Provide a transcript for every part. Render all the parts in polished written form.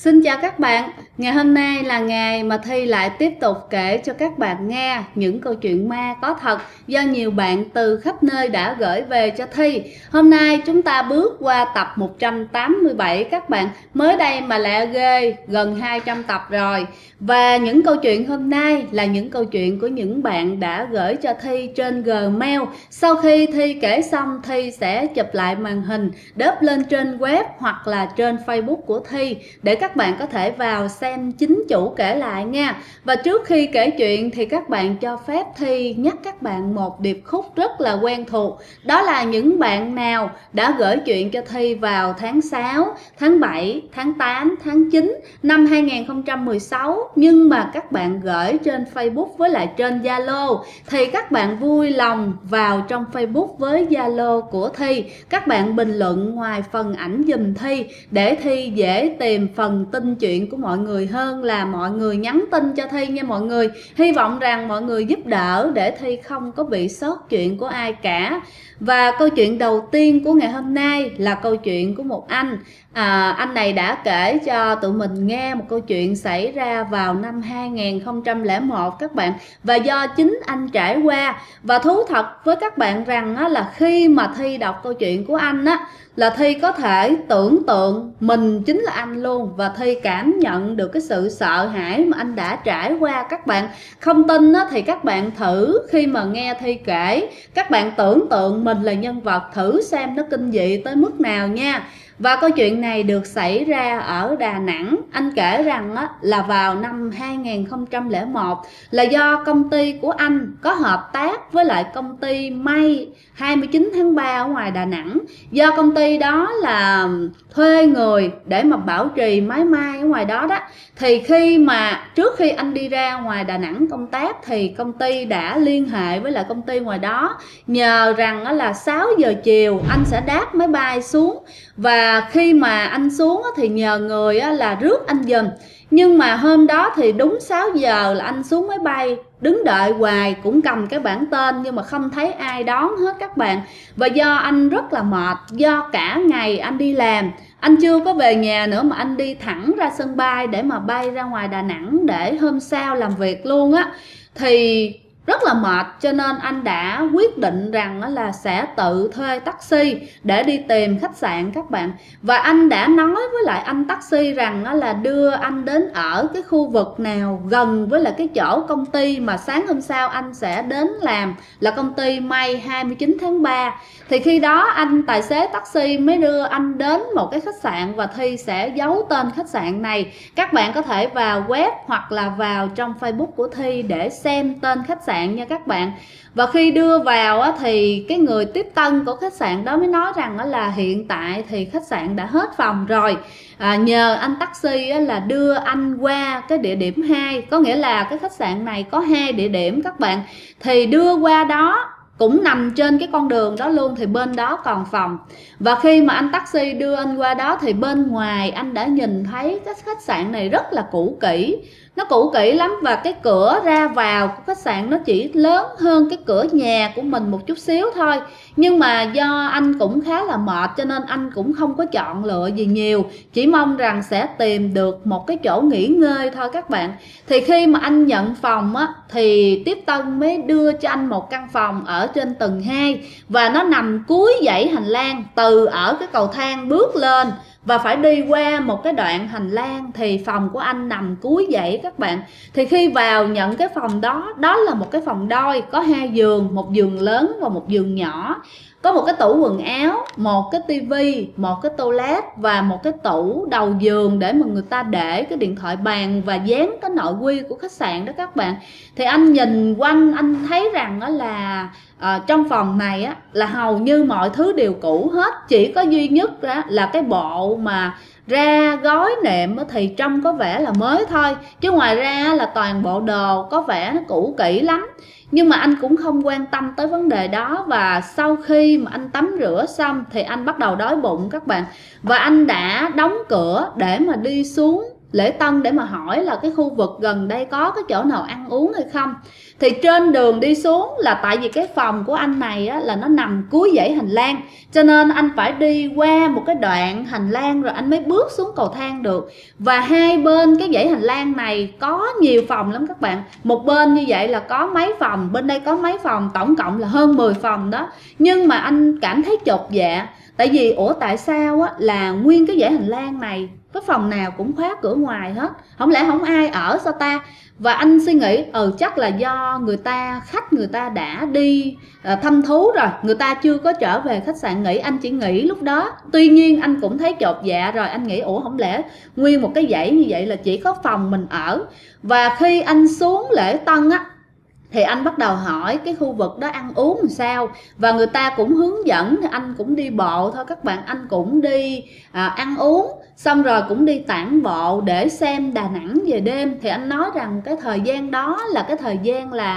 Xin chào các bạn, ngày hôm nay là ngày mà Thi lại tiếp tục kể cho các bạn nghe những câu chuyện ma có thật do nhiều bạn từ khắp nơi đã gửi về cho Thi. Hôm nay chúng ta bước qua tập 187 các bạn, mới đây mà lạ ghê, gần 200 tập rồi. Và những câu chuyện hôm nay là những câu chuyện của những bạn đã gửi cho Thi trên Gmail. Sau khi Thi kể xong, Thi sẽ chụp lại màn hình, đớp lên trên web hoặc là trên Facebook của Thi để các bạn có thể vào xem chính chủ kể lại nha. Và trước khi kể chuyện thì các bạn cho phép Thi nhắc các bạn một điệp khúc rất là quen thuộc. Đó là những bạn nào đã gửi chuyện cho Thi vào tháng 6, tháng 7, tháng 8, tháng 9 năm 2016, nhưng mà các bạn gửi trên Facebook với lại trên Zalo thì các bạn vui lòng vào trong Facebook với Zalo của Thi. Các bạn bình luận ngoài phần ảnh giùm Thi để Thi dễ tìm phần tin chuyện của mọi người hơn là mọi người nhắn tin cho Thi nha mọi người. Hy vọng rằng mọi người giúp đỡ để Thi không có bị sót chuyện của ai cả. Và câu chuyện đầu tiên của ngày hôm nay là câu chuyện của một anh. Anh này đã kể cho tụi mình nghe một câu chuyện xảy ra vào năm 2001 các bạn, và do chính anh trải qua. Và thú thật với các bạn rằng là khi mà Thi đọc câu chuyện của anh là Thi có thể tưởng tượng mình chính là anh luôn, và Thi cảm nhận được cái sự sợ hãi mà anh đã trải qua. Các bạn không tin thì các bạn thử khi mà nghe Thi kể, các bạn tưởng tượng mình là nhân vật thử xem nó kinh dị tới mức nào nha. Và câu chuyện này được xảy ra ở Đà Nẵng. Anh kể rằng là vào năm 2001 là do công ty của anh có hợp tác với lại công ty may 29 tháng 3 ở ngoài Đà Nẵng. Do công ty đó là thuê người để mà bảo trì máy may ở ngoài đó thì trước khi anh đi ra ngoài Đà Nẵng công tác thì công ty đã liên hệ với lại công ty ngoài đó, nhờ rằng là 6 giờ chiều anh sẽ đáp máy bay xuống, và khi mà anh xuống thì nhờ người là rước anh giùm. Nhưng mà hôm đó thì đúng 6 giờ là anh xuống máy bay, đứng đợi hoài cũng cầm cái bảng tên nhưng mà không thấy ai đón hết các bạn. Và do anh rất là mệt, do cả ngày anh đi làm, anh chưa có về nhà nữa mà anh đi thẳng ra sân bay để mà bay ra ngoài Đà Nẵng để hôm sau làm việc luôn thì rất là mệt, cho nên anh đã quyết định rằng là sẽ tự thuê taxi để đi tìm khách sạn các bạn. Và anh đã nói với lại anh taxi rằng là đưa anh đến ở cái khu vực nào gần với lại cái chỗ công ty mà sáng hôm sau anh sẽ đến làm, là công ty may 29 tháng 3. Thì khi đó anh tài xế taxi mới đưa anh đến một cái khách sạn, và Thi sẽ giấu tên khách sạn này. Các bạn có thể vào web hoặc là vào trong Facebook của Thi để xem tên khách sạn nha các bạn. Và khi đưa vào thì cái người tiếp tân của khách sạn đó mới nói rằng là hiện tại thì khách sạn đã hết phòng rồi. Nhờ anh taxi là đưa anh qua cái địa điểm 2, có nghĩa là cái khách sạn này có 2 địa điểm các bạn, thì đưa qua đó cũng nằm trên cái con đường đó luôn, thì bên đó còn phòng. Và khi mà anh taxi đưa anh qua đó thì bên ngoài anh đã nhìn thấy cái khách sạn này rất là cũ kỹ. Nó cũ kỹ lắm, và cái cửa ra vào của khách sạn nó chỉ lớn hơn cái cửa nhà của mình một chút xíu thôi. Nhưng mà do anh cũng khá là mệt cho nên anh cũng không có chọn lựa gì nhiều, chỉ mong rằng sẽ tìm được một cái chỗ nghỉ ngơi thôi các bạn. Thì khi mà anh nhận phòng thì tiếp tân mới đưa cho anh một căn phòng ở trên tầng 2, và nó nằm cuối dãy hành lang, từ ở cái cầu thang bước lên và phải đi qua một cái đoạn hành lang thì phòng của anh nằm cuối dãy các bạn. Thì khi vào nhận cái phòng đó, đó là một cái phòng đôi, có 2 giường, một giường lớn và một giường nhỏ, có một cái tủ quần áo, một cái tivi, một cái toilet và một cái tủ đầu giường để mà người ta để cái điện thoại bàn và dán cái nội quy của khách sạn đó các bạn. Thì anh nhìn quanh anh thấy rằng là trong phòng này là hầu như mọi thứ đều cũ hết, chỉ có duy nhất là cái bộ mà ra gói nệm thì trông có vẻ là mới thôi, chứ ngoài ra là toàn bộ đồ có vẻ nó cũ kỹ lắm. Nhưng mà anh cũng không quan tâm tới vấn đề đó. Và sau khi mà anh tắm rửa xong thì anh bắt đầu đói bụng các bạn, và anh đã đóng cửa để mà đi xuống Lễ Tân để mà hỏi là cái khu vực gần đây có cái chỗ nào ăn uống hay không. Thì trên đường đi xuống là tại vì cái phòng của anh này á, là nó nằm cuối dãy hành lang, cho nên anh phải đi qua một cái đoạn hành lang rồi anh mới bước xuống cầu thang được. Và hai bên cái dãy hành lang này có nhiều phòng lắm các bạn. Một bên như vậy là có mấy phòng, bên đây có mấy phòng, tổng cộng là hơn 10 phòng đó. Nhưng mà anh cảm thấy chột dạ. Tại vì tại sao á, là nguyên cái dãy hành lang này cái phòng nào cũng khóa cửa ngoài hết, không lẽ không ai ở sao ta? Và anh suy nghĩ chắc là do khách người ta đã đi thăm thú rồi, người ta chưa có trở về khách sạn nghỉ. Anh chỉ nghĩ lúc đó. Tuy nhiên anh cũng thấy chột dạ rồi, anh nghĩ không lẽ nguyên một cái dãy như vậy là chỉ có phòng mình ở. Và khi anh xuống Lễ Tân á, thì anh bắt đầu hỏi cái khu vực đó ăn uống làm sao, và người ta cũng hướng dẫn. Thì anh cũng đi bộ thôi các bạn, anh cũng đi ăn uống, xong rồi cũng đi tản bộ để xem Đà Nẵng về đêm. Thì anh nói rằng cái thời gian đó là cái thời gian là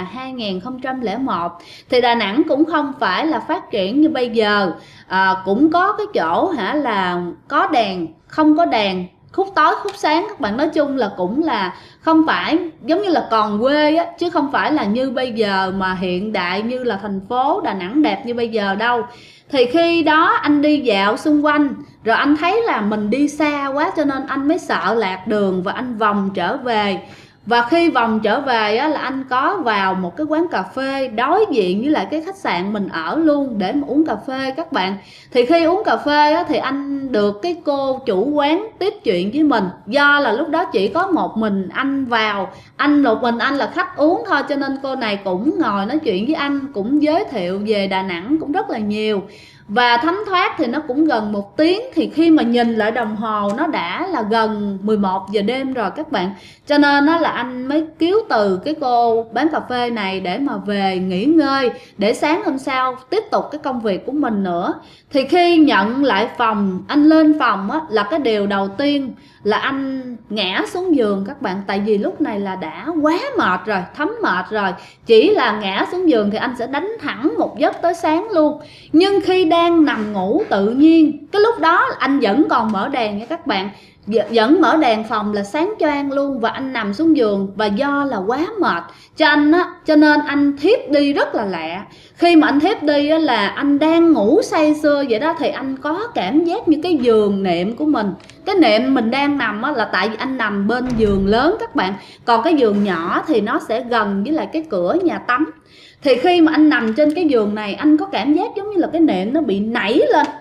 2001, thì Đà Nẵng cũng không phải là phát triển như bây giờ. Cũng có cái chỗ là có đèn, không có đèn, khúc tối khúc sáng các bạn. Nói chung là cũng là không phải giống như là còn quê á, chứ không phải là như bây giờ mà hiện đại như là thành phố Đà Nẵng đẹp như bây giờ đâu. Thì khi đó anh đi dạo xung quanh rồi anh thấy là mình đi xa quá, cho nên anh mới sợ lạc đường và anh vòng trở về. Và khi vòng trở về á, là anh có vào một cái quán cà phê đối diện với lại cái khách sạn mình ở luôn để mà uống cà phê các bạn. Thì khi uống cà phê á, thì anh được cái cô chủ quán tiếp chuyện với mình. Do là lúc đó chỉ có một mình anh vào, một mình anh là khách uống thôi, cho nên cô này cũng ngồi nói chuyện với anh, cũng giới thiệu về Đà Nẵng cũng rất là nhiều. Và thấm thoát thì nó cũng gần 1 tiếng. Thì khi mà nhìn lại đồng hồ nó đã là gần 11 giờ đêm rồi các bạn. Cho nên là anh mới cứu từ cái cô bán cà phê này để mà về nghỉ ngơi, để sáng hôm sau tiếp tục cái công việc của mình nữa. Thì khi nhận lại phòng, anh lên phòng á, là cái điều đầu tiên là anh ngã xuống giường các bạn. Tại vì lúc này là đã quá mệt rồi, thấm mệt rồi. Chỉ là ngã xuống giường thì anh sẽ đánh thẳng một giấc tới sáng luôn. Nhưng khi đang nằm ngủ, tự nhiên cái lúc đó anh vẫn còn mở đèn nha các bạn, vẫn mở đèn phòng là sáng choang luôn. Và anh nằm xuống giường, và do là quá mệt cho nên anh thiếp đi rất là lạ. Khi mà anh thiếp đi á, là anh đang ngủ say sưa vậy đó, thì anh có cảm giác như cái giường nệm của mình, cái nệm mình đang nằm á, là tại vì anh nằm bên giường lớn các bạn, còn cái giường nhỏ thì nó sẽ gần với lại cái cửa nhà tắm. Thì khi mà anh nằm trên cái giường này, anh có cảm giác giống như là cái nệm nó bị nảy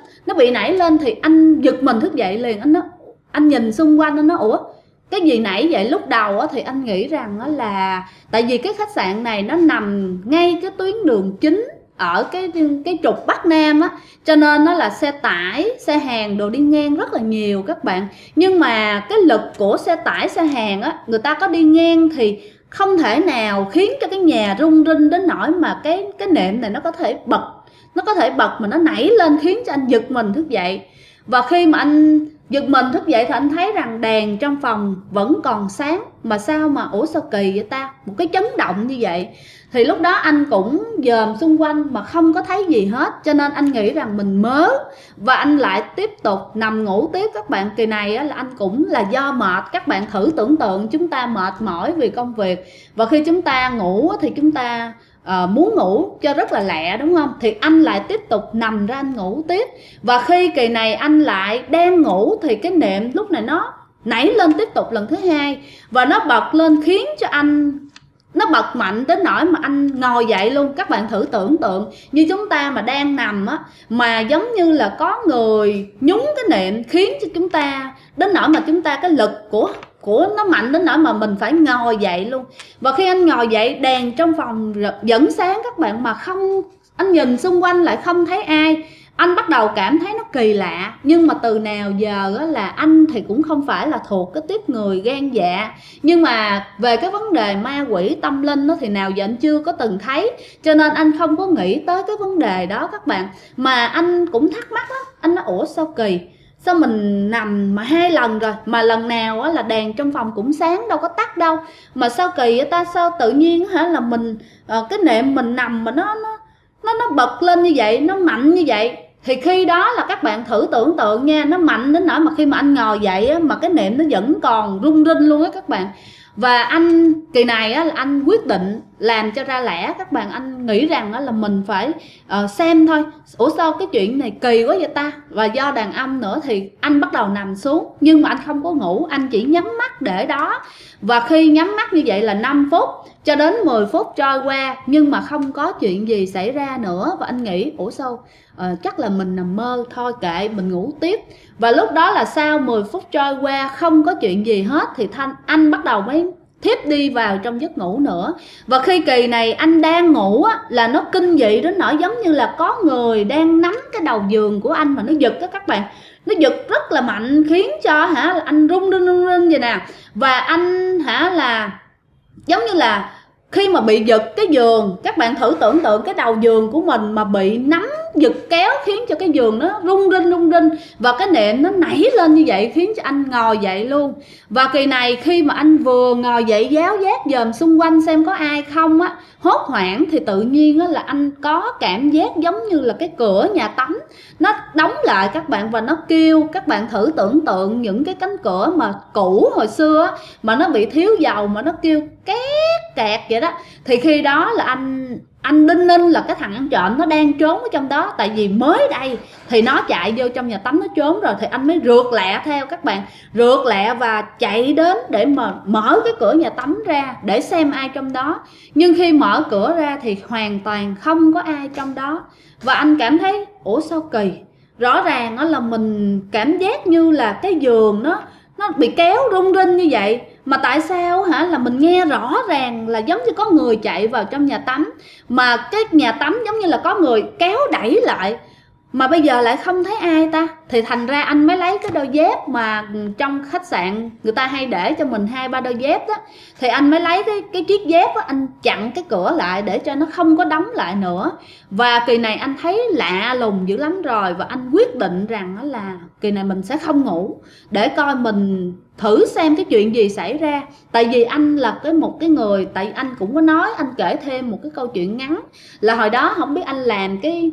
lên. Thì anh giật mình thức dậy liền. Anh nhìn xung quanh, anh nói ủa cái gì nãy vậy? Lúc đầu thì anh nghĩ rằng là tại vì cái khách sạn này nó nằm ngay cái tuyến đường chính ở cái trục Bắc Nam á, cho nên nó là xe tải, xe hàng đồ đi ngang rất là nhiều các bạn. Nhưng mà cái lực của xe tải, xe hàng á, người ta có đi ngang thì không thể nào khiến cho cái nhà rung rinh đến nỗi mà cái nệm này nó có thể bật mà nó nảy lên, khiến cho anh giật mình thức dậy. Và khi mà anh giật mình thức dậy thì anh thấy rằng đèn trong phòng vẫn còn sáng. Mà sao kỳ vậy ta? Một cái chấn động như vậy. Thì lúc đó anh cũng dòm xung quanh mà không có thấy gì hết, cho nên anh nghĩ rằng mình mớ. Và anh lại tiếp tục nằm ngủ tiếp các bạn. Kỳ này á, là anh cũng là do mệt. Các bạn thử tưởng tượng chúng ta mệt mỏi vì công việc, và khi chúng ta ngủ thì chúng ta muốn ngủ cho rất là lẹ, đúng không? Thì anh lại tiếp tục nằm ra anh ngủ tiếp. Và khi kỳ này anh lại đang ngủ thì cái nệm lúc này nó nảy lên tiếp tục lần thứ hai, và nó bật lên khiến cho anh, nó bật mạnh đến nỗi mà anh ngồi dậy luôn. Các bạn thử tưởng tượng như chúng ta mà đang nằm á, mà giống như là có người nhúng cái nệm khiến cho chúng ta đến nỗi mà chúng ta cái lực của nó mạnh đến nỗi mà mình phải ngồi dậy luôn. Và khi anh ngồi dậy, đèn trong phòng vẫn sáng các bạn, mà không, anh nhìn xung quanh lại không thấy ai. Anh bắt đầu cảm thấy nó kỳ lạ. Nhưng mà từ nào giờ á, là anh thì cũng không phải là thuộc cái tiếp người gan dạ, nhưng mà về cái vấn đề ma quỷ tâm linh đó, thì nào giờ anh chưa có từng thấy, cho nên anh không có nghĩ tới cái vấn đề đó các bạn. Mà anh cũng thắc mắc lắm. Anh nói ủa sao kỳ, sao mình nằm mà 2 lần rồi mà lần nào á là đèn trong phòng cũng sáng, đâu có tắt đâu, mà sao kỳ vậy ta? Sao tự nhiên hả là mình cái nệm mình nằm mà nó bật lên như vậy, nó mạnh như vậy. Thì khi đó là các bạn thử tưởng tượng nha, nó mạnh đến nỗi mà khi mà anh ngồi dậy á, mà cái nệm nó vẫn còn rung rinh luôn á các bạn. Và anh kỳ này á, là anh quyết định làm cho ra lẽ các bạn. Anh nghĩ rằng á, là mình phải xem thôi, ủa sao cái chuyện này kỳ quá vậy ta. Và do đàn ông nữa thì anh bắt đầu nằm xuống, nhưng mà anh không có ngủ, anh chỉ nhắm mắt để đó. Và khi nhắm mắt như vậy là 5 phút cho đến 10 phút trôi qua, nhưng mà không có chuyện gì xảy ra nữa. Và anh nghĩ ủa sao chắc là mình nằm mơ thôi, kệ mình ngủ tiếp. Và lúc đó là sau 10 phút trôi qua không có chuyện gì hết thì anh bắt đầu mới thiếp đi vào trong giấc ngủ nữa. Và khi kỳ này anh đang ngủ á, là nó kinh dị đến nỗi giống như là có người đang nắm cái đầu giường của anh mà nó giật á các bạn. Nó giật rất là mạnh khiến cho là anh run run vậy nè. Và anh là giống như là khi mà bị giật cái giường, các bạn thử tưởng tượng cái đầu giường của mình mà bị nắm giật kéo khiến cho cái giường nó rung rinh và cái nệm nó nảy lên như vậy khiến cho anh ngồi dậy luôn. Và kỳ này khi mà anh vừa ngồi dậy giáo giác dòm xung quanh xem có ai không á, hốt hoảng thì tự nhiên á, là anh có cảm giác giống như là cái cửa nhà tắm nó đóng lại các bạn, và nó kêu. Các bạn thử tưởng tượng những cái cánh cửa mà cũ hồi xưa á, mà nó bị thiếu dầu mà nó kêu két kẹt vậy đó. Thì khi đó là anh đinh ninh là cái thằng ăn trộm nó đang trốn ở trong đó. Tại vì mới đây thì nó chạy vô trong nhà tắm nó trốn rồi, thì anh mới rượt lẹ theo các bạn, rượt lẹ và chạy đến để mà mở cái cửa nhà tắm ra để xem ai trong đó. Nhưng khi mở cửa ra thì hoàn toàn không có ai trong đó. Và anh cảm thấy ủa sao kỳ, rõ ràng đó là mình cảm giác như là cái giường nó bị kéo rung rinh như vậy, mà tại sao là mình nghe rõ ràng là giống như có người chạy vào trong nhà tắm, mà cái nhà tắm giống như là có người kéo đẩy lại, mà bây giờ lại không thấy ai ta. Thì thành ra anh mới lấy cái đôi dép mà trong khách sạn người ta hay để cho mình 2-3 đôi dép đó. Thì anh mới lấy cái chiếc dép đó, anh chặn cái cửa lại để cho nó không có đóng lại nữa. Và kỳ này anh thấy lạ lùng dữ lắm rồi. Và anh quyết định rằng là kỳ này mình sẽ không ngủ, để coi mình thử xem cái chuyện gì xảy ra. Tại vì anh là một cái người, tại anh cũng có nói, anh kể thêm một cái câu chuyện ngắn là hồi đó không biết anh làm cái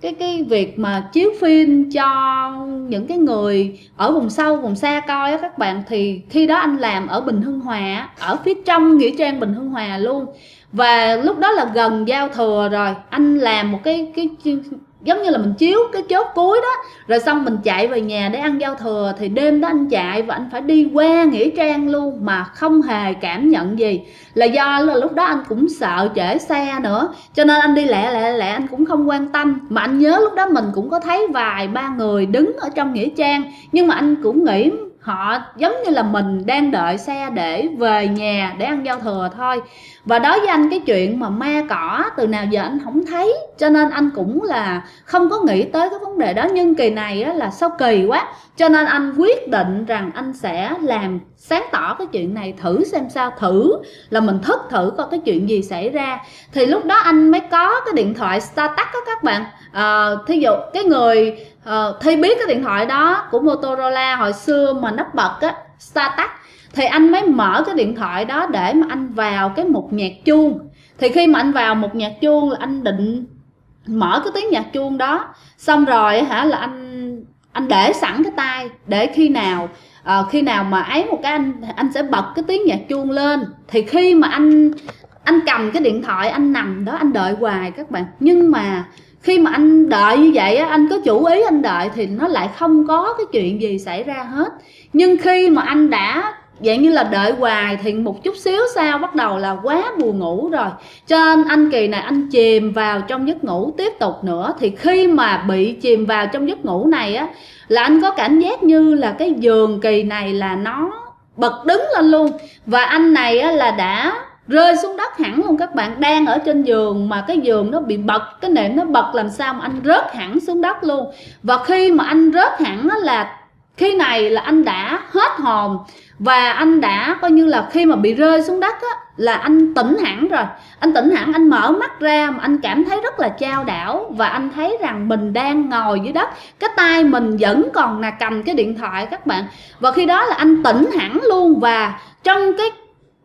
việc mà chiếu phim cho những cái người ở vùng sâu vùng xa coi á các bạn. Thì khi đó anh làm ở Bình Hưng Hòa, ở phía trong nghĩa trang Bình Hưng Hòa luôn. Và lúc đó là gần giao thừa rồi, anh làm một cái giống như là mình chiếu cái chốt cuối đó, rồi xong mình chạy về nhà để ăn giao thừa. Thì đêm đó anh chạy và anh phải đi qua nghĩa trang luôn mà không hề cảm nhận gì, là do là lúc đó anh cũng sợ trễ xe nữa, cho nên anh đi lẹ anh cũng không quan tâm. Mà anh nhớ lúc đó mình cũng có thấy vài ba người đứng ở trong nghĩa trang, nhưng mà anh cũng nghĩ họ giống như là mình đang đợi xe để về nhà để ăn giao thừa thôi. Và đối với anh cái chuyện mà ma cỏ từ nào giờ anh không thấy, cho nên anh cũng là không có nghĩ tới cái vấn đề đó. Nhưng kỳ này á, là sao kỳ quá, cho nên anh quyết định rằng anh sẽ làm sáng tỏ cái chuyện này, thử xem sao, thử là mình thức thử coi cái chuyện gì xảy ra. Thì lúc đó anh mới có cái điện thoại StarTAC đó các bạn. Thí dụ cái người Thi biết cái điện thoại đó của Motorola hồi xưa mà nắp bật á, StarTAC. Thì anh mới mở cái điện thoại đó để mà anh vào cái mục nhạc chuông. Thì khi mà anh vào mục nhạc chuông là anh định mở cái tiếng nhạc chuông đó, xong rồi là anh để sẵn cái tai để khi nào mà ấy một cái anh sẽ bật cái tiếng nhạc chuông lên. Thì khi mà anh cầm cái điện thoại, anh nằm đó anh đợi hoài các bạn. Nhưng mà khi mà anh đợi như vậy á, anh có chủ ý anh đợi thì nó lại không có cái chuyện gì xảy ra hết. Nhưng khi mà anh đã dạng như là đợi hoài thì một chút xíu sau bắt đầu là quá buồn ngủ rồi, cho nên anh kỳ này anh chìm vào trong giấc ngủ tiếp tục nữa. Thì khi mà bị chìm vào trong giấc ngủ này á, là anh có cảm giác như là cái giường kỳ này là nó bật đứng lên luôn. Và anh này á, là đã rơi xuống đất hẳn luôn các bạn, đang ở trên giường mà cái giường nó bị bật, cái nệm nó bật làm sao mà anh rớt hẳn xuống đất luôn. Và khi mà anh rớt hẳn á, là khi này là anh đã hết hồn. Và anh đã coi như là khi mà bị rơi xuống đất á, là anh tỉnh hẳn rồi. Anh tỉnh hẳn, anh mở mắt ra mà anh cảm thấy rất là chao đảo. Và anh thấy rằng mình đang ngồi dưới đất, cái tay mình vẫn còn là cầm cái điện thoại các bạn. Và khi đó là anh tỉnh hẳn luôn. Và trong cái anh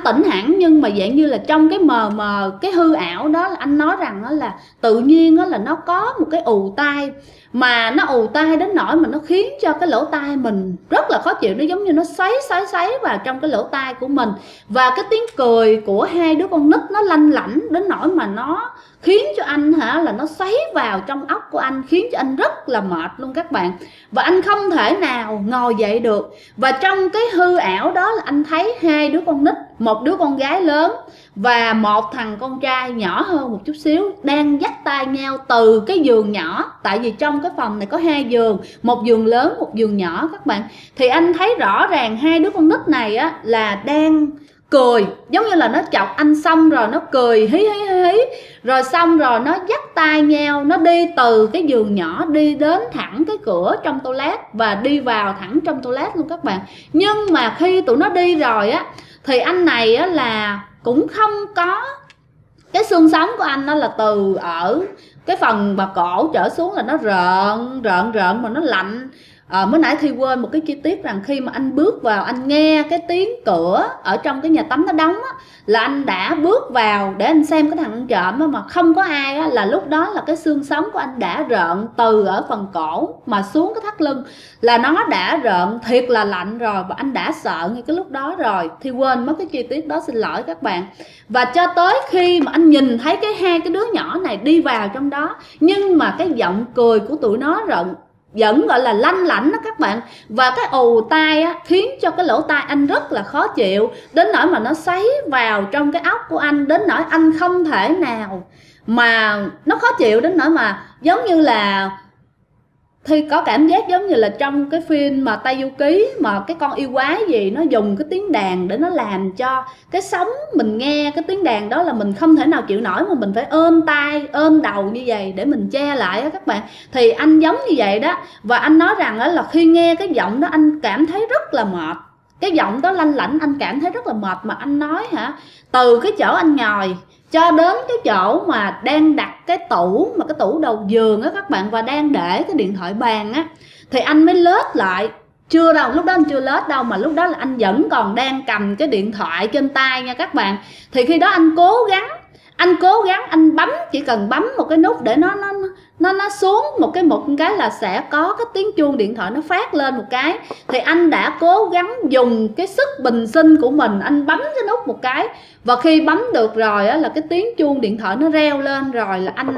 tỉnh hẳn, nhưng mà dạng như là trong cái mờ mờ, cái hư ảo đó là anh nói rằng đó là tự nhiên đó là nó có một cái ù tai, mà nó ù tai đến nỗi mà nó khiến cho cái lỗ tai mình rất là khó chịu. Nó giống như nó xoáy vào trong cái lỗ tai của mình. Và cái tiếng cười của hai đứa con nít nó lanh lảnh đến nỗi mà nó khiến cho anh là nó xoáy vào trong óc của anh, khiến cho anh rất là mệt luôn các bạn. Và anh không thể nào ngồi dậy được. Và trong cái hư ảo đó là anh thấy hai đứa con nít, một đứa con gái lớn và một thằng con trai nhỏ hơn một chút xíu, đang dắt tay nhau từ cái giường nhỏ. Tại vì trong cái phòng này có hai giường, một giường lớn, một giường nhỏ các bạn. Thì anh thấy rõ ràng hai đứa con nít này á là đang cười, giống như là nó chọc anh xong rồi nó cười hí hí hí, rồi xong rồi nó dắt tay nhau, nó đi từ cái giường nhỏ đi đến thẳng cái cửa trong toilet và đi vào thẳng trong toilet luôn các bạn. Nhưng mà khi tụi nó đi rồi á thì anh này á là cũng không có, cái xương sống của anh đó là từ ở cái phần bà cổ trở xuống là nó rợn mà nó lạnh. Mới nãy Thi quên một cái chi tiết rằng khi mà anh bước vào, anh nghe cái tiếng cửa ở trong cái nhà tắm nó đóng á, là anh đã bước vào để anh xem cái thằng ăn trộm mà không có ai á, là lúc đó là cái xương sống của anh đã rợn từ ở phần cổ mà xuống cái thắt lưng, là nó đã rợn thiệt là lạnh rồi, và anh đã sợ ngay cái lúc đó rồi. Thi quên mất cái chi tiết đó, xin lỗi các bạn. Và cho tới khi mà anh nhìn thấy hai cái đứa nhỏ này đi vào trong đó, nhưng mà cái giọng cười của tụi nó vẫn gọi là lanh lảnh đó các bạn. Và cái ù tai á khiến cho cái lỗ tai anh rất là khó chịu, đến nỗi mà nó xoáy vào trong cái óc của anh, đến nỗi anh không thể nào mà, nó khó chịu đến nỗi mà giống như là Thi có cảm giác giống như là trong cái phim mà Tây Du Ký mà cái con yêu quái gì nó dùng cái tiếng đàn để nó làm cho cái sống mình nghe cái tiếng đàn đó là mình không thể nào chịu nổi, mà mình phải ôm tai ôm đầu như vậy để mình che lại á các bạn. Thì anh giống như vậy đó. Và anh nói rằng là khi nghe cái giọng đó anh cảm thấy rất là mệt, cái giọng đó lanh lảnh, anh cảm thấy rất là mệt. Mà anh nói từ cái chỗ anh ngồi cho đến cái chỗ mà đang đặt cái tủ, mà cái tủ đầu giường á các bạn, và đang để cái điện thoại bàn á, thì anh mới lết lại. Chưa đâu, lúc đó anh chưa lết đâu, mà lúc đó là anh vẫn còn đang cầm cái điện thoại trên tay nha các bạn. Thì khi đó anh cố gắng anh bấm, chỉ cần bấm một cái nút để nó xuống một cái là sẽ có cái tiếng chuông điện thoại nó phát lên một cái. Thì anh đã cố gắng dùng cái sức bình sinh của mình, anh bấm cái nút một cái, và khi bấm được rồi á là cái tiếng chuông điện thoại nó reo lên rồi,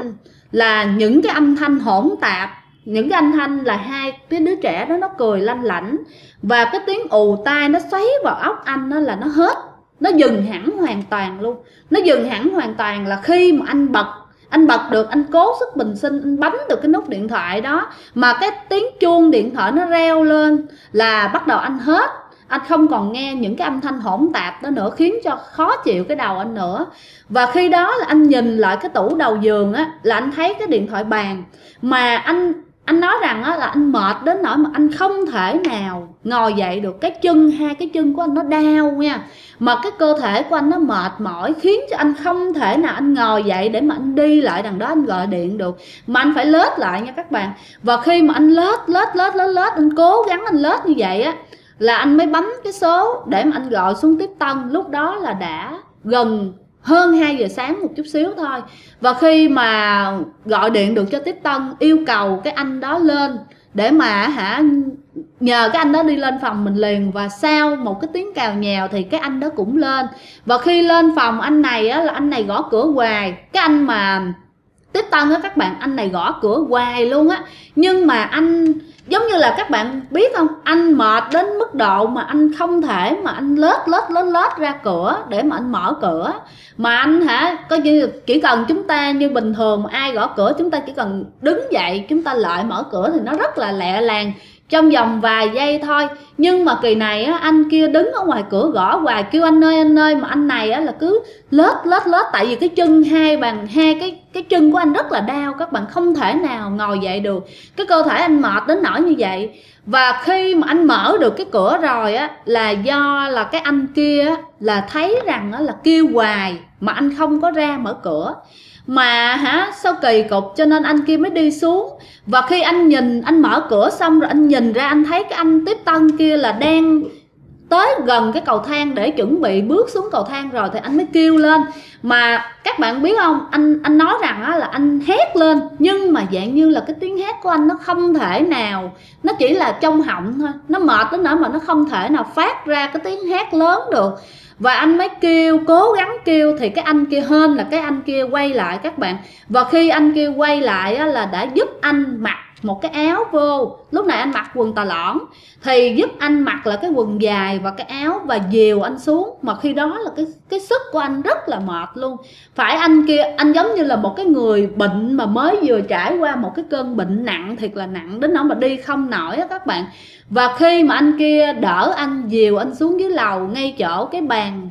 là những cái âm thanh hỗn tạp, những cái âm thanh là hai cái đứa trẻ đó nó cười lanh lảnh, và cái tiếng ù tai nó xoáy vào óc anh đó là nó hết, nó dừng hẳn hoàn toàn luôn. Nó dừng hẳn hoàn toàn là khi mà anh bật được, anh cố sức bình sinh, anh bấm được cái nút điện thoại đó, mà cái tiếng chuông điện thoại nó reo lên là bắt đầu anh hết, anh không còn nghe những cái âm thanh hỗn tạp đó nữa, khiến cho khó chịu cái đầu anh nữa. Và khi đó là anh nhìn lại cái tủ đầu giường á, là anh thấy cái điện thoại bàn, mà anh nói rằng á là anh mệt đến nỗi mà anh không thể nào ngồi dậy được. Cái chân, hai cái chân của anh nó đau nha, mà cái cơ thể của anh nó mệt mỏi, khiến cho anh không thể nào anh ngồi dậy để mà anh đi lại đằng đó anh gọi điện được, mà anh phải lết lại nha các bạn. Và khi mà anh lết, anh cố gắng anh lết như vậy á, là anh mới bấm cái số để mà anh gọi xuống tiếp tân. Lúc đó là đã gần hơn 2 giờ sáng một chút xíu thôi. Và khi mà gọi điện được cho tiếp tân, yêu cầu cái anh đó lên để mà nhờ cái anh đó đi lên phòng mình liền. Và sau một cái tiếng cào nhào thì cái anh đó cũng lên. Và khi lên phòng anh này á, là anh này gõ cửa hoài. Cái anh mà tiếp tân á các bạn, anh này gõ cửa hoài luôn á. Nhưng mà anh giống như là các bạn biết không, anh mệt đến mức độ mà anh không thể mà anh lết ra cửa để mà anh mở cửa. Mà anh coi như chỉ cần chúng ta như bình thường ai gõ cửa, chúng ta chỉ cần đứng dậy chúng ta lại mở cửa thì nó rất là lẹ làng, trong vòng vài giây thôi. Nhưng mà kỳ này á, anh kia đứng ở ngoài cửa gõ hoài, kêu anh ơi, mà anh này á là cứ lết. Tại vì cái chân hai cái chân của anh rất là đau, các bạn không thể nào ngồi dậy được, cái cơ thể anh mệt đến nỗi như vậy. Và khi mà anh mở được cái cửa rồi á, là do là cái anh kia á, là thấy rằng á, là kêu hoài mà anh không có ra mở cửa. Mà sao kỳ cục, cho nên anh kia mới đi xuống. Và khi anh mở cửa xong rồi anh nhìn ra, anh thấy cái anh tiếp tân kia là đang tới gần cái cầu thang để chuẩn bị bước xuống cầu thang rồi thì anh mới kêu lên. Mà các bạn biết không, anh nói rằng á, là anh hét lên, nhưng mà dạng như là cái tiếng hét của anh nó không thể nào, nó chỉ là trong họng thôi, nó mệt đến nỗi mà nó không thể nào phát ra cái tiếng hét lớn được. Và anh mới kêu, cố gắng kêu, thì cái anh kia hên là cái anh kia quay lại các bạn. Và khi anh kia quay lại á, là đã giúp anh mặc một cái áo vô. Lúc này anh mặc quần tà lõn, thì giúp anh mặc là cái quần dài và cái áo và dìu anh xuống. Mà khi đó là cái sức của anh rất là mệt luôn. Phải anh kia, anh giống như là một cái người bệnh mà mới vừa trải qua một cái cơn bệnh nặng, thiệt là nặng đến nỗi mà đi không nổi á các bạn. Và khi mà anh kia đỡ anh, dìu anh xuống dưới lầu ngay chỗ cái bàn,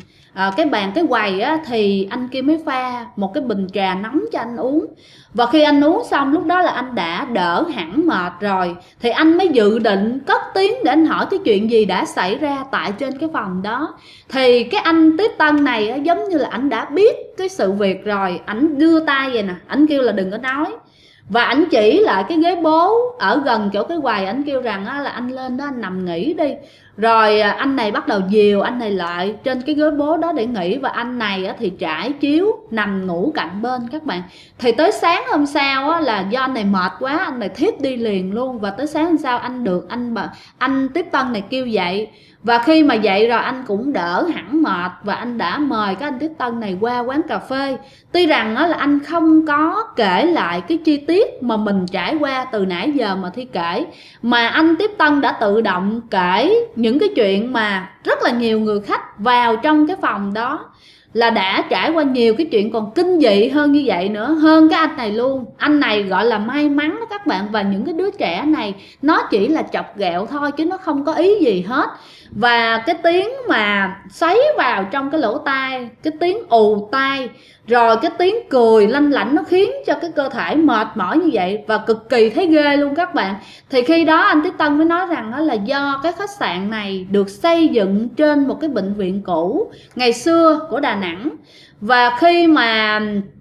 cái quầy á, thì anh kia mới pha một cái bình trà nóng cho anh uống. Và khi anh uống xong, lúc đó là anh đã đỡ hẳn mệt rồi, thì anh mới dự định cất tiếng để anh hỏi cái chuyện gì đã xảy ra tại trên cái phòng đó. Thì cái anh tiếp tân này á, giống như là anh đã biết cái sự việc rồi, anh đưa tay vậy nè, anh kêu là đừng có nói. Và anh chỉ lại cái ghế bố ở gần chỗ cái quầy, anh kêu rằng là anh lên đó anh nằm nghỉ đi. Rồi anh này bắt đầu dìu anh này lại trên cái ghế bố đó để nghỉ. Và anh này thì trải chiếu nằm ngủ cạnh bên các bạn. Thì tới sáng hôm sau là do anh này mệt quá, anh này thiếp đi liền luôn. Và tới sáng hôm sau anh được anh tiếp tân này kêu dậy. Và khi mà dậy rồi anh cũng đỡ hẳn mệt, và anh đã mời cái anh tiếp tân này qua quán cà phê. Tuy rằng là anh không có kể lại cái chi tiết mà mình trải qua từ nãy giờ mà Thi kể, mà anh tiếp tân đã tự động kể những cái chuyện mà rất là nhiều người khách vào trong cái phòng đó là đã trải qua nhiều cái chuyện còn kinh dị hơn như vậy nữa, hơn cái anh này luôn. Anh này gọi là may mắn đó các bạn. Và những cái đứa trẻ này nó chỉ là chọc ghẹo thôi chứ nó không có ý gì hết. Và cái tiếng mà xoáy vào trong cái lỗ tai, cái tiếng ù tai, rồi cái tiếng cười lanh lảnh, nó khiến cho cái cơ thể mệt mỏi như vậy và cực kỳ thấy ghê luôn các bạn. Thì khi đó anh Tiếp Tân mới nói rằng đó là do cái khách sạn này được xây dựng trên một cái bệnh viện cũ ngày xưa của Đà Nẵng. Và khi mà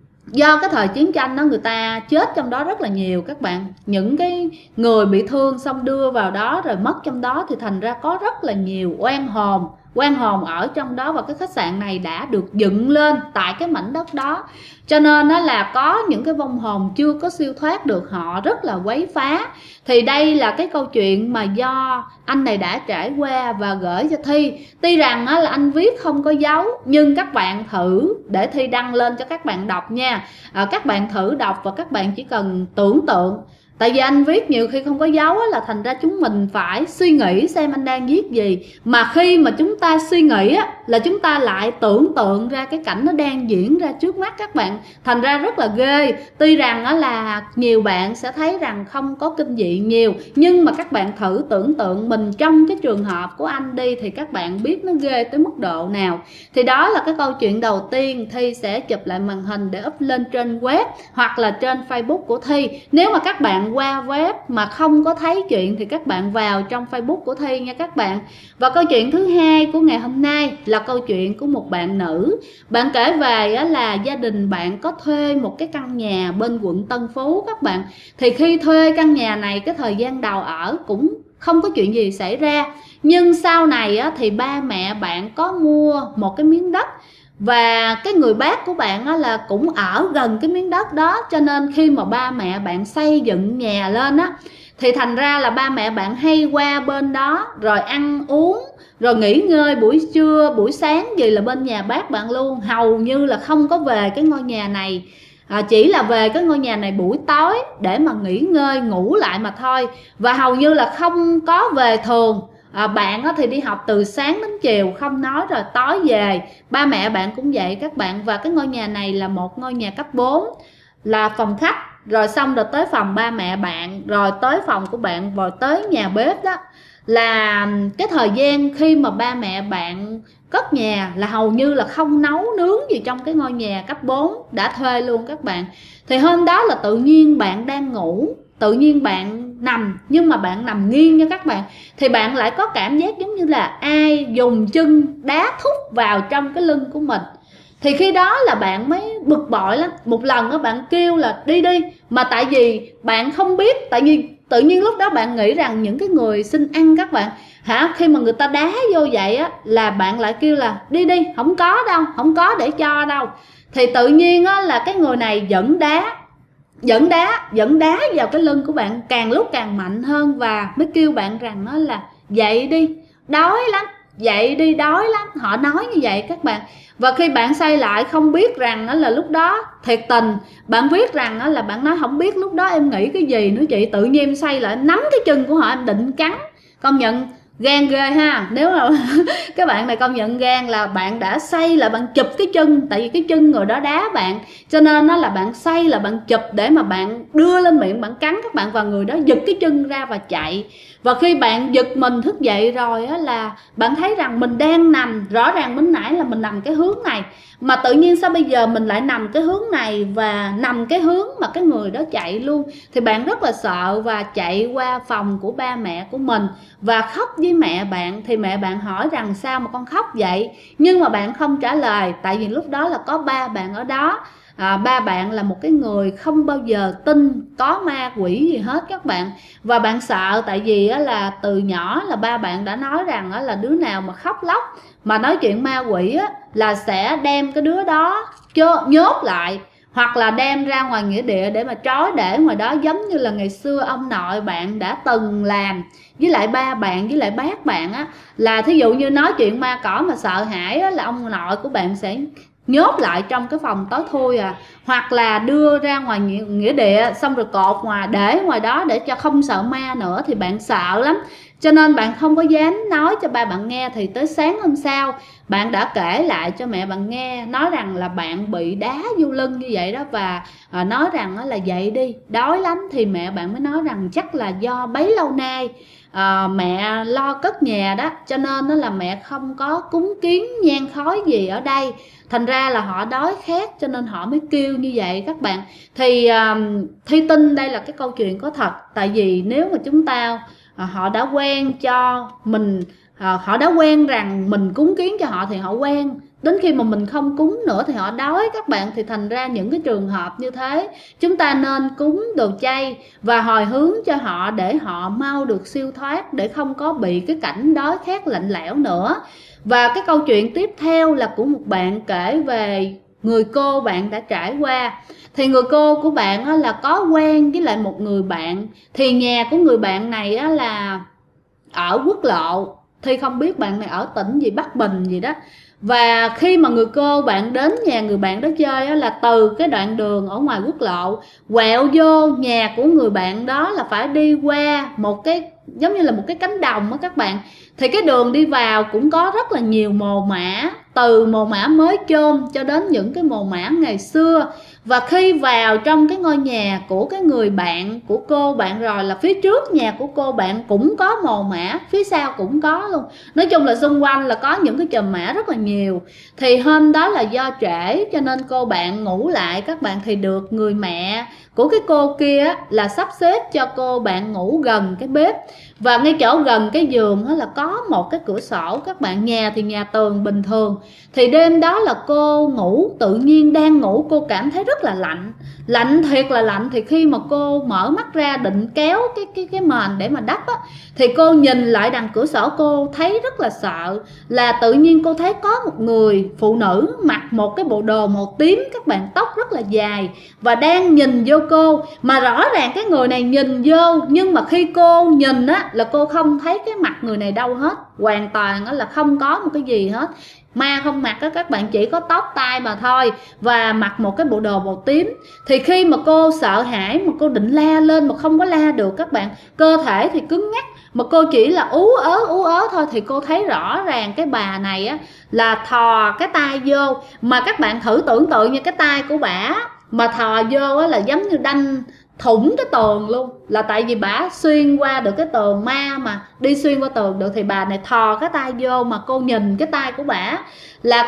do cái thời chiến tranh đó, người ta chết trong đó rất là nhiều các bạn. Những cái người bị thương xong đưa vào đó rồi mất trong đó, thì thành ra có rất là nhiều oan hồn ở trong đó. Và cái khách sạn này đã được dựng lên tại cái mảnh đất đó, cho nên nó là có những cái vong hồn chưa có siêu thoát được, họ rất là quấy phá. Thì đây là cái câu chuyện mà do anh này đã trải qua và gửi cho Thi. Tuy rằng là anh viết không có dấu, nhưng các bạn thử để Thi đăng lên cho các bạn đọc nha. Các bạn thử đọc và các bạn chỉ cần tưởng tượng. Tại vì anh viết nhiều khi không có dấu là thành ra chúng mình phải suy nghĩ xem anh đang viết gì. Mà khi mà chúng ta suy nghĩ là chúng ta lại tưởng tượng ra cái cảnh nó đang diễn ra trước mắt các bạn. Thành ra rất là ghê. Tuy rằng là nhiều bạn sẽ thấy rằng không có kinh dị nhiều, nhưng mà các bạn thử tưởng tượng mình trong cái trường hợp của anh đi, thì các bạn biết nó ghê tới mức độ nào. Thì đó là cái câu chuyện đầu tiên. Thi sẽ chụp lại màn hình để up lên trên web hoặc là trên Facebook của Thi. Nếu mà các bạn qua web mà không có thấy chuyện thì các bạn vào trong Facebook của Thi nha các bạn. Và câu chuyện thứ hai của ngày hôm nay là câu chuyện của một bạn nữ. Bạn kể về là gia đình bạn có thuê một cái căn nhà bên quận Tân Phú các bạn. Thì khi thuê căn nhà này, cái thời gian đầu ở cũng không có chuyện gì xảy ra. Nhưng sau này thì ba mẹ bạn có mua một cái miếng đất, và cái người bác của bạn là cũng ở gần cái miếng đất đó. Cho nên khi mà ba mẹ bạn xây dựng nhà lên thì thành ra là ba mẹ bạn hay qua bên đó rồi ăn uống, rồi nghỉ ngơi buổi trưa, buổi sáng gì là bên nhà bác bạn luôn. Hầu như là không có về cái ngôi nhà này, chỉ là về cái ngôi nhà này buổi tối để mà nghỉ ngơi, ngủ lại mà thôi. Và hầu như là không có về thường. Bạn thì đi học từ sáng đến chiều không nói, rồi tối về. Ba mẹ bạn cũng vậy các bạn. Và cái ngôi nhà này là một ngôi nhà cấp 4, là phòng khách, rồi xong rồi tới phòng ba mẹ bạn, rồi tới phòng của bạn, rồi tới nhà bếp đó. Là cái thời gian khi mà ba mẹ bạn cất nhà là hầu như là không nấu nướng gì trong cái ngôi nhà cấp 4 đã thuê luôn các bạn. Thì hôm đó là tự nhiên bạn đang ngủ, tự nhiên bạn nằm, nhưng mà bạn nằm nghiêng nha các bạn. Thì bạn lại có cảm giác giống như là ai dùng chân đá thúc vào trong cái lưng của mình. Thì khi đó là bạn mới bực bội lắm. Một lần đó bạn kêu là đi đi, mà tại vì bạn không biết, tại vì tự nhiên lúc đó bạn nghĩ rằng những cái người xin ăn các bạn hả, khi mà người ta đá vô vậy á là bạn lại kêu là đi đi, không có đâu, không có để cho đâu. Thì tự nhiên á là cái người này dẫn đá vào cái lưng của bạn càng lúc càng mạnh hơn, và mới kêu bạn rằng nó là dậy đi, đói lắm, dậy đi, đói lắm. Họ nói như vậy các bạn. Và khi bạn xoay lại không biết rằng đó là lúc đó thiệt tình bạn viết rằng đó là bạn nói không biết lúc đó em nghĩ cái gì nữa chị, tự nhiên em xoay lại nắm cái chân của họ em định cắn. Công nhận gan ghê ha. Nếu mà các bạn này công nhận gan là bạn đã xoay lại bạn chụp cái chân, tại vì cái chân người đó đá bạn, cho nên nó là bạn xoay là bạn chụp để mà bạn đưa lên miệng bạn cắn các bạn, và người đó giật cái chân ra và chạy. Và khi bạn giật mình thức dậy rồi á là bạn thấy rằng mình đang nằm, rõ ràng bên nãy là mình nằm cái hướng này, mà tự nhiên sao bây giờ mình lại nằm cái hướng này và nằm cái hướng mà cái người đó chạy luôn. Thì bạn rất là sợ và chạy qua phòng của ba mẹ của mình và khóc với mẹ bạn. Thì mẹ bạn hỏi rằng sao mà con khóc vậy, nhưng mà bạn không trả lời, tại vì lúc đó là có ba bạn ở đó. Ba bạn là một cái người không bao giờ tin có ma quỷ gì hết các bạn. Và bạn sợ tại vì là từ nhỏ là ba bạn đã nói rằng là đứa nào mà khóc lóc mà nói chuyện ma quỷ là sẽ đem cái đứa đó nhốt lại, hoặc là đem ra ngoài nghĩa địa để mà trói để ngoài đó, giống như là ngày xưa ông nội bạn đã từng làm với lại ba bạn với lại bác bạn á. Là thí dụ như nói chuyện ma cỏ mà sợ hãi là ông nội của bạn sẽ nhốt lại trong cái phòng tối thui hoặc là đưa ra ngoài nghĩa địa xong rồi cột để ngoài đó để cho không sợ ma nữa. Thì bạn sợ lắm cho nên bạn không có dám nói cho ba bạn nghe. Thì tới sáng hôm sau bạn đã kể lại cho mẹ bạn nghe, nói rằng là bạn bị đá vô lưng như vậy đó, và nói rằng là dậy đi, đói lắm. Thì mẹ bạn mới nói rằng chắc là do bấy lâu nay mẹ lo cất nhà đó, cho nên đó là mẹ không có cúng kiến nhang khói gì ở đây, thành ra là họ đói khát cho nên họ mới kêu như vậy các bạn. Thì Thi tin đây là cái câu chuyện có thật. Tại vì nếu mà chúng ta họ đã quen cho mình, họ đã quen rằng mình cúng kiến cho họ thì họ quen, đến khi mà mình không cúng nữa thì họ đói các bạn. Thì thành ra những cái trường hợp như thế chúng ta nên cúng đồ chay và hồi hướng cho họ để họ mau được siêu thoát, để không có bị cái cảnh đói khát lạnh lẽo nữa. Và cái câu chuyện tiếp theo là của một bạn kể về người cô bạn đã trải qua. Thì người cô của bạn là có quen với lại một người bạn. Thì nhà của người bạn này là ở quốc lộ, thì không biết bạn này ở tỉnh gì, Bắc Bình gì đó. Và khi mà người cô bạn đến nhà người bạn đó chơi là từ cái đoạn đường ở ngoài quốc lộ quẹo vô nhà của người bạn đó là phải đi qua một cái giống như là một cái cánh đồng đó các bạn. Thì cái đường đi vào cũng có rất là nhiều mồ mả, từ mồ mả mới chôn cho đến những cái mồ mả ngày xưa. Và khi vào trong cái ngôi nhà của cái người bạn của cô bạn rồi là phía trước nhà của cô bạn cũng có mồ mả, phía sau cũng có luôn. Nói chung là xung quanh là có những cái chùm mả rất là nhiều. Thì hôm đó là do trễ cho nên cô bạn ngủ lại các bạn. Thì được người mẹ của cái cô kia là sắp xếp cho cô bạn ngủ gần cái bếp. Và ngay chỗ gần cái giường là có một cái cửa sổ các bạn. Nhà thì nhà tường bình thường. Thì đêm đó là cô ngủ, tự nhiên đang ngủ cô cảm thấy rất là lạnh. Lạnh thiệt là lạnh. Thì khi mà cô mở mắt ra định kéo cái mền để mà đắp thì cô nhìn lại đằng cửa sổ, cô thấy rất là sợ. Là tự nhiên cô thấy có một người phụ nữ mặc một cái bộ đồ màu tím các bạn, tóc rất là dài và đang nhìn vô cô. Mà rõ ràng cái người này nhìn vô, nhưng mà khi cô nhìn là cô không thấy cái mặt người này đâu hết. Hoàn toàn là không có một cái gì hết, ma không mặc các bạn, chỉ có tóc tai mà thôi, và mặc một cái bộ đồ màu tím. Thì khi mà cô sợ hãi mà cô định la lên mà không có la được các bạn, cơ thể thì cứng ngắc mà cô chỉ là ú ớ thôi. Thì cô thấy rõ ràng cái bà này là thò cái tay vô, mà các bạn thử tưởng tượng như cái tay của bả mà thò vô là giống như đâm thủng cái tường luôn. Là tại vì bả xuyên qua được cái tường, ma mà đi xuyên qua tường được, thì bà này thò cái tay vô mà cô nhìn cái tay của bả là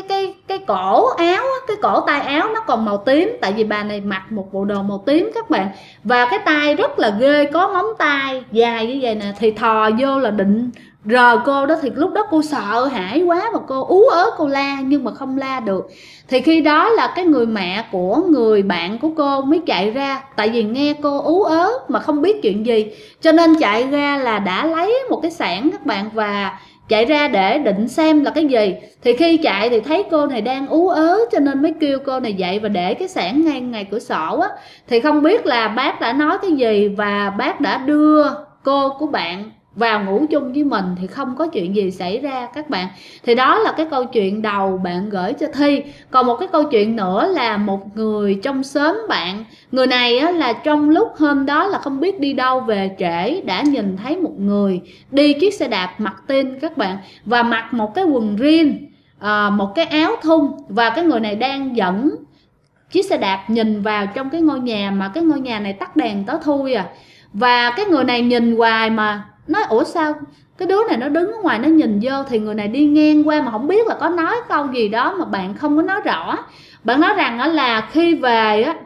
cái cổ áo, cái cổ tay áo nó còn màu tím, tại vì bà này mặc một bộ đồ màu tím các bạn. Và cái tay rất là ghê, có móng tay dài như vậy nè. Thì thò vô là định rờ cô đó, thì lúc đó cô sợ hãi quá và cô ú ớ cô la nhưng mà không la được. Thì khi đó là cái người mẹ của người bạn của cô mới chạy ra, tại vì nghe cô ú ớ mà không biết chuyện gì, cho nên chạy ra là đã lấy một cái xẻng các bạn, và chạy ra để định xem là cái gì. Thì khi chạy thì thấy cô này đang ú ớ, cho nên mới kêu cô này dậy và để cái xẻng ngay ngay cửa sổ á. Thì không biết là bác đã nói cái gì và bác đã đưa cô của bạn vào ngủ chung với mình thì không có chuyện gì xảy ra các bạn. Thì đó là cái câu chuyện đầu bạn gửi cho Thi. Còn một cái câu chuyện nữa là một người trong xóm bạn. Người này á, là trong lúc hôm đó là không biết đi đâu về trễ, đã nhìn thấy một người đi chiếc xe đạp mặc tin các bạn, và mặc một cái quần jean, một cái áo thun, và cái người này đang dẫn chiếc xe đạp nhìn vào trong cái ngôi nhà, mà cái ngôi nhà này tắt đèn tối thui à. Và cái người này nhìn hoài mà nói ủa sao cái đứa này nó đứng ở ngoài nó nhìn vô. Thì người này đi ngang qua mà không biết là có nói câu gì đó mà bạn không có nói rõ. Bạn nói rằng là khi về á,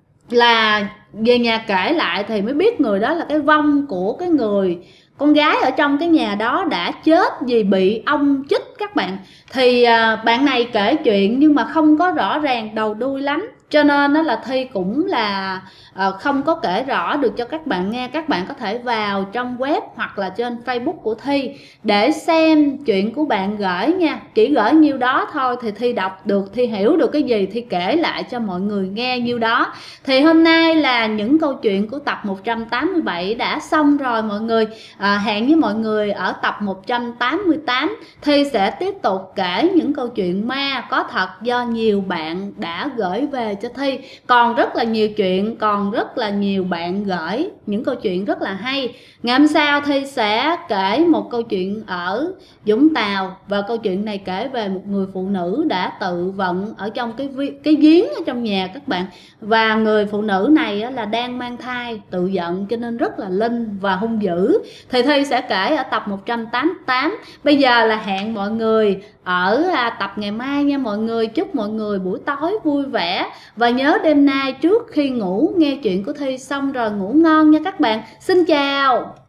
là về nhà kể lại thì mới biết người đó là cái vong của cái người con gái ở trong cái nhà đó đã chết vì bị ong chích các bạn. Thì bạn này kể chuyện nhưng mà không có rõ ràng đầu đuôi lắm, cho nên đó là Thi cũng là không có kể rõ được cho các bạn nghe. Các bạn có thể vào trong web hoặc là trên Facebook của Thi để xem chuyện của bạn gửi nha. Chỉ gửi nhiêu đó thôi thì Thi đọc được, Thi hiểu được cái gì Thi kể lại cho mọi người nghe nhiêu đó. Thì hôm nay là những câu chuyện của tập 187 đã xong rồi mọi người. Hẹn với mọi người ở tập 188. Thi sẽ tiếp tục kể những câu chuyện ma có thật do nhiều bạn đã gửi về cho Thi. Còn rất là nhiều chuyện, còn rất là nhiều bạn gửi những câu chuyện rất là hay. Ngày hôm sau Thi sẽ kể một câu chuyện ở Vũng Tàu, và câu chuyện này kể về một người phụ nữ đã tự vận ở trong cái giếng ở trong nhà các bạn. Và người phụ nữ này là đang mang thai, tự vận, cho nên rất là linh và hung dữ. Thì Thi sẽ kể ở tập 188. Bây giờ là hẹn mọi người ở tập ngày mai nha mọi người. Chúc mọi người buổi tối vui vẻ, và nhớ đêm nay trước khi ngủ nghe chuyện của Thi xong rồi ngủ ngon nha các bạn. Xin chào.